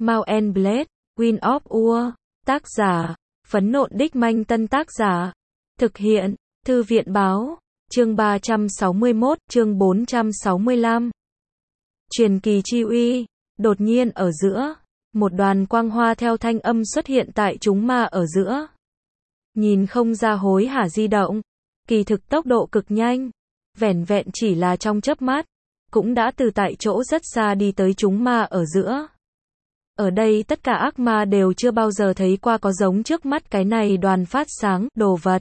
Mount and Blade, Wind of War. Tác giả, Phấn Nộn Đích Manh. Tân tác giả, thực hiện, Thư viện Báo. Chương 361, chương 465. Truyền kỳ chi uy. Đột nhiên ở giữa, một đoàn quang hoa theo thanh âm xuất hiện tại chúng ma ở giữa. Nhìn không ra hối hả di động, kỳ thực tốc độ cực nhanh, vẻn vẹn chỉ là trong chớp mắt, cũng đã từ tại chỗ rất xa đi tới chúng ma ở giữa. Ở đây tất cả ác ma đều chưa bao giờ thấy qua có giống trước mắt cái này đoàn phát sáng đồ vật.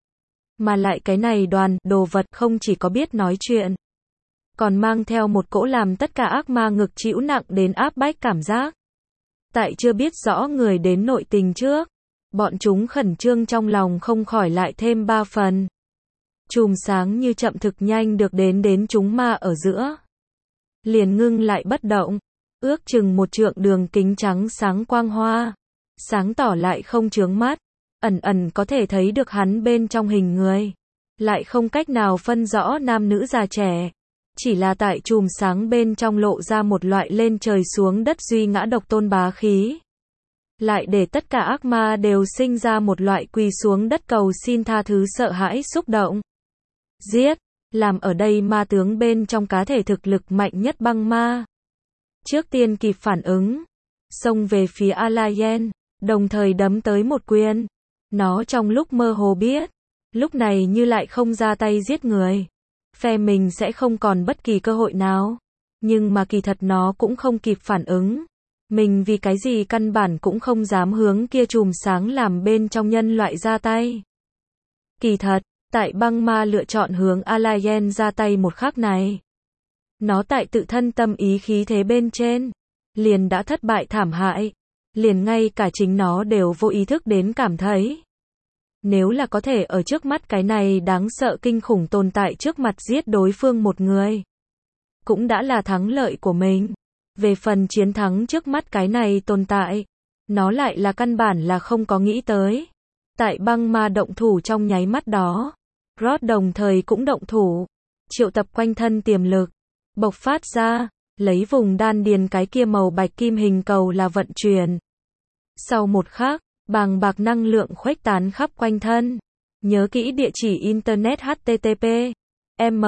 Mà lại cái này đoàn đồ vật không chỉ có biết nói chuyện, còn mang theo một cỗ làm tất cả ác ma ngực chịu nặng đến áp bách cảm giác. Tại chưa biết rõ người đến nội tình trước, bọn chúng khẩn trương trong lòng không khỏi lại thêm 3 phần. Chùm sáng như chậm thực nhanh được đến chúng ma ở giữa. Liền ngưng lại bất động, ước chừng 1 trượng đường kính trắng sáng quang hoa. Sáng tỏ lại không chướng mắt, ẩn ẩn có thể thấy được hắn bên trong hình người. Lại không cách nào phân rõ nam nữ già trẻ. Chỉ là tại chùm sáng bên trong lộ ra một loại lên trời xuống đất duy ngã độc tôn bá khí. Lại để tất cả ác ma đều sinh ra một loại quỳ xuống đất cầu xin tha thứ sợ hãi xúc động. Giết, làm ở đây ma tướng bên trong cá thể thực lực mạnh nhất băng ma. Trước tiên kịp phản ứng, xông về phía Alayen, đồng thời đấm tới một quyền. Nó trong lúc mơ hồ biết, lúc này như lại không ra tay giết người, phe mình sẽ không còn bất kỳ cơ hội nào. Nhưng mà kỳ thật nó cũng không kịp phản ứng. Mình vì cái gì căn bản cũng không dám hướng kia chùm sáng làm bên trong nhân loại ra tay. Kỳ thật, tại băng ma lựa chọn hướng Alayen ra tay một khắc này, nó tại tự thân tâm ý khí thế bên trên, liền đã thất bại thảm hại. Liền ngay cả chính nó đều vô ý thức đến cảm thấy, nếu là có thể ở trước mắt cái này đáng sợ kinh khủng tồn tại trước mặt giết đối phương một người, cũng đã là thắng lợi của mình. Về phần chiến thắng trước mắt cái này tồn tại, nó lại là căn bản là không có nghĩ tới. Tại băng ma động thủ trong nháy mắt đó, Rod đồng thời cũng động thủ, triệu tập quanh thân tiềm lực, bộc phát ra, lấy vùng đan điền cái kia màu bạch kim hình cầu là vận chuyển. Sau một khắc, bàng bạc năng lượng khuếch tán khắp quanh thân. Nhớ kỹ địa chỉ internet http m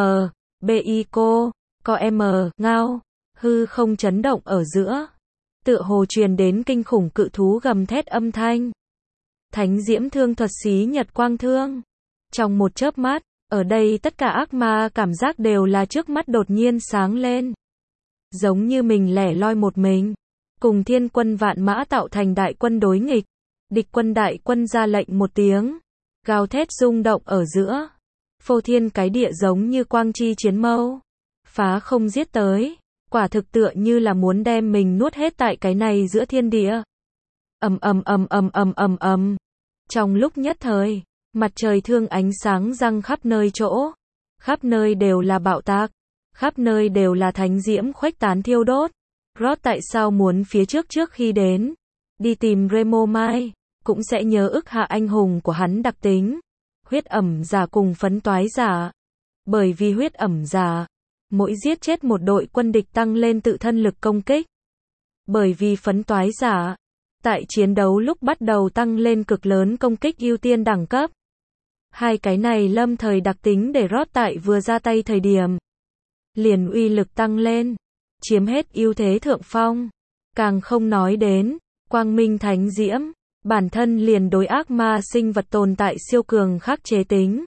bico com ngao. Hư không chấn động ở giữa, tựa hồ truyền đến kinh khủng cự thú gầm thét âm thanh. Thánh diễm thương thuật xí nhật quang thương. Trong một chớp mắt, ở đây tất cả ác ma cảm giác đều là trước mắt đột nhiên sáng lên. Giống như mình lẻ loi một mình, cùng thiên quân vạn mã tạo thành đại quân đối nghịch. Địch quân đại quân ra lệnh một tiếng, gào thét rung động ở giữa. Phô thiên cái địa giống như quang chi chiến mâu, phá không giết tới. Quả thực tựa như là muốn đem mình nuốt hết tại cái này giữa thiên địa. Ầm ầm ầm ầm ầm ầm ầm. Trong lúc nhất thời, mặt trời thương ánh sáng răng khắp nơi chỗ, khắp nơi đều là bạo tạc, khắp nơi đều là thánh diễm khuếch tán thiêu đốt. Rod tại sao muốn phía trước khi đến, đi tìm Remo Mai, cũng sẽ nhớ ức hạ anh hùng của hắn đặc tính, huyết ẩm giả cùng phấn toái giả. Bởi vì huyết ẩm giả, mỗi giết chết một đội quân địch tăng lên tự thân lực công kích. Bởi vì phấn toái giả, tại chiến đấu lúc bắt đầu tăng lên cực lớn công kích ưu tiên đẳng cấp. Hai cái này lâm thời đặc tính để Rod tại vừa ra tay thời điểm, liền uy lực tăng lên, chiếm hết ưu thế thượng phong. Càng không nói đến, quang minh thánh diễm, bản thân liền đối ác ma sinh vật tồn tại siêu cường khắc chế tính.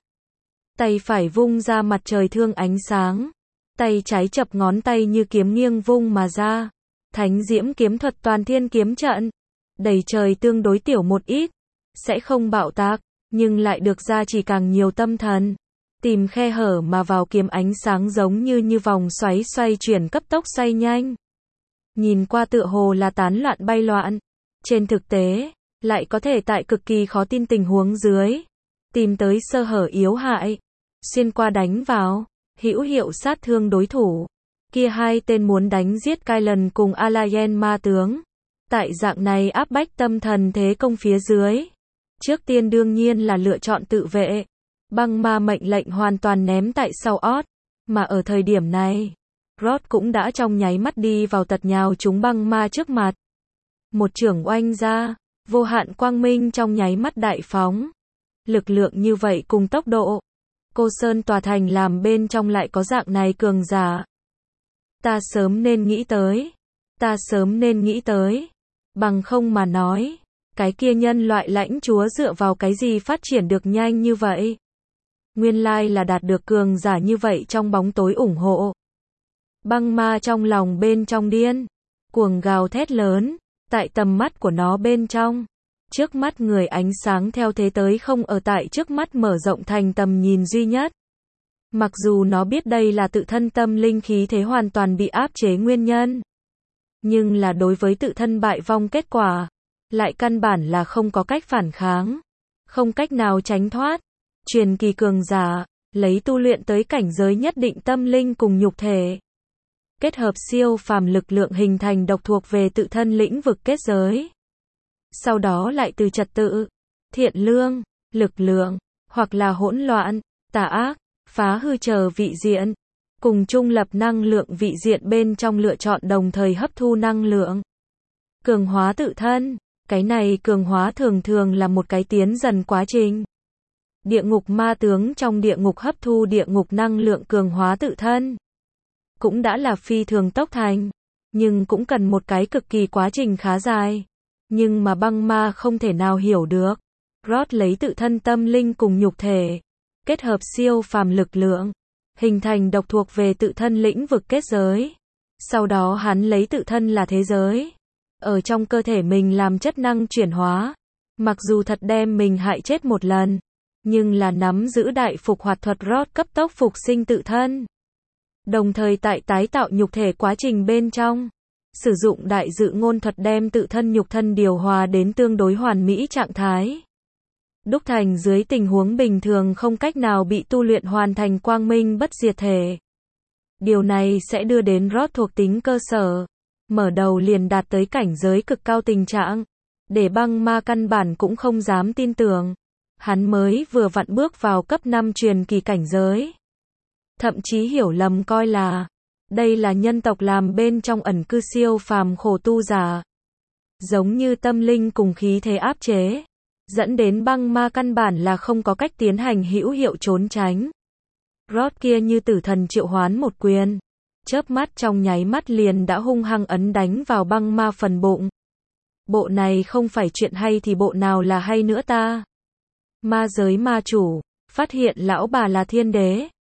Tay phải vung ra mặt trời thương ánh sáng. Tay trái chập ngón tay như kiếm nghiêng vung mà ra. Thánh diễm kiếm thuật toàn thiên kiếm trận. Đầy trời tương đối tiểu một ít. Sẽ không bạo tạc, nhưng lại được ra chỉ càng nhiều tâm thần. Tìm khe hở mà vào kiếm ánh sáng giống như vòng xoáy xoay chuyển cấp tốc xoay nhanh. Nhìn qua tựa hồ là tán loạn bay loạn. Trên thực tế, lại có thể tại cực kỳ khó tin tình huống dưới, tìm tới sơ hở yếu hại. Xuyên qua đánh vào. Hữu hiệu sát thương đối thủ. Kia hai tên muốn đánh giết Kylan cùng Alayen ma tướng. Tại dạng này áp bách tâm thần thế công phía dưới. Trước tiên đương nhiên là lựa chọn tự vệ. Băng ma mệnh lệnh hoàn toàn ném tại sau ót. Mà ở thời điểm này, Rod cũng đã trong nháy mắt đi vào tật nhào chúng băng ma trước mặt. một chưởng oanh ra, vô hạn quang minh trong nháy mắt đại phóng. Lực lượng như vậy cùng tốc độ, Cô Sơn tòa thành làm bên trong lại có dạng này cường giả. Ta sớm nên nghĩ tới. Ta sớm nên nghĩ tới. Bằng không mà nói, cái kia nhân loại lãnh chúa dựa vào cái gì phát triển được nhanh như vậy? Nguyên lai là đạt được cường giả như vậy trong bóng tối ủng hộ. Băng ma trong lòng bên trong điên, cuồng gào thét lớn, tại tầm mắt của nó bên trong. Trước mắt người ánh sáng theo thế tới không ở tại trước mắt mở rộng thành tầm nhìn duy nhất. Mặc dù nó biết đây là tự thân tâm linh khí thế hoàn toàn bị áp chế nguyên nhân. Nhưng là đối với tự thân bại vong kết quả, lại căn bản là không có cách phản kháng. Không cách nào tránh thoát. Truyền kỳ cường giả, lấy tu luyện tới cảnh giới nhất định tâm linh cùng nhục thể. Kết hợp siêu phàm lực lượng hình thành độc thuộc về tự thân lĩnh vực kết giới. Sau đó lại từ trật tự, thiện lương, lực lượng, hoặc là hỗn loạn, tà ác, phá hư chờ vị diện, cùng trung lập năng lượng vị diện bên trong lựa chọn đồng thời hấp thu năng lượng. Cường hóa tự thân, cái này cường hóa thường thường là một cái tiến dần quá trình. Địa ngục ma tướng trong địa ngục hấp thu địa ngục năng lượng cường hóa tự thân. Cũng đã là phi thường tốc thành, nhưng cũng cần một cái cực kỳ quá trình khá dài. Nhưng mà băng ma không thể nào hiểu được. Rod lấy tự thân tâm linh cùng nhục thể, kết hợp siêu phàm lực lượng, hình thành độc thuộc về tự thân lĩnh vực kết giới. Sau đó hắn lấy tự thân là thế giới, ở trong cơ thể mình làm chất năng chuyển hóa. Mặc dù thật đem mình hại chết một lần, nhưng là nắm giữ đại phục hoạt thuật Rod cấp tốc phục sinh tự thân. Đồng thời tại tái tạo nhục thể quá trình bên trong, sử dụng đại dự ngôn thuật đem tự thân nhục thân điều hòa đến tương đối hoàn mỹ trạng thái. Đúc thành dưới tình huống bình thường không cách nào bị tu luyện hoàn thành quang minh bất diệt thể. Điều này sẽ đưa đến Rod thuộc tính cơ sở, mở đầu liền đạt tới cảnh giới cực cao tình trạng, để băng ma căn bản cũng không dám tin tưởng. Hắn mới vừa vặn bước vào cấp 5 truyền kỳ cảnh giới. Thậm chí hiểu lầm coi là đây là nhân tộc làm bên trong ẩn cư siêu phàm khổ tu giả. Giống như tâm linh cùng khí thế áp chế, dẫn đến băng ma căn bản là không có cách tiến hành hữu hiệu trốn tránh. Rod kia như tử thần triệu hoán một quyền, chớp mắt trong nháy mắt liền đã hung hăng ấn đánh vào băng ma phần bụng. Bộ này không phải chuyện hay thì bộ nào là hay nữa ta? Ma giới ma chủ, phát hiện lão bà là thiên đế.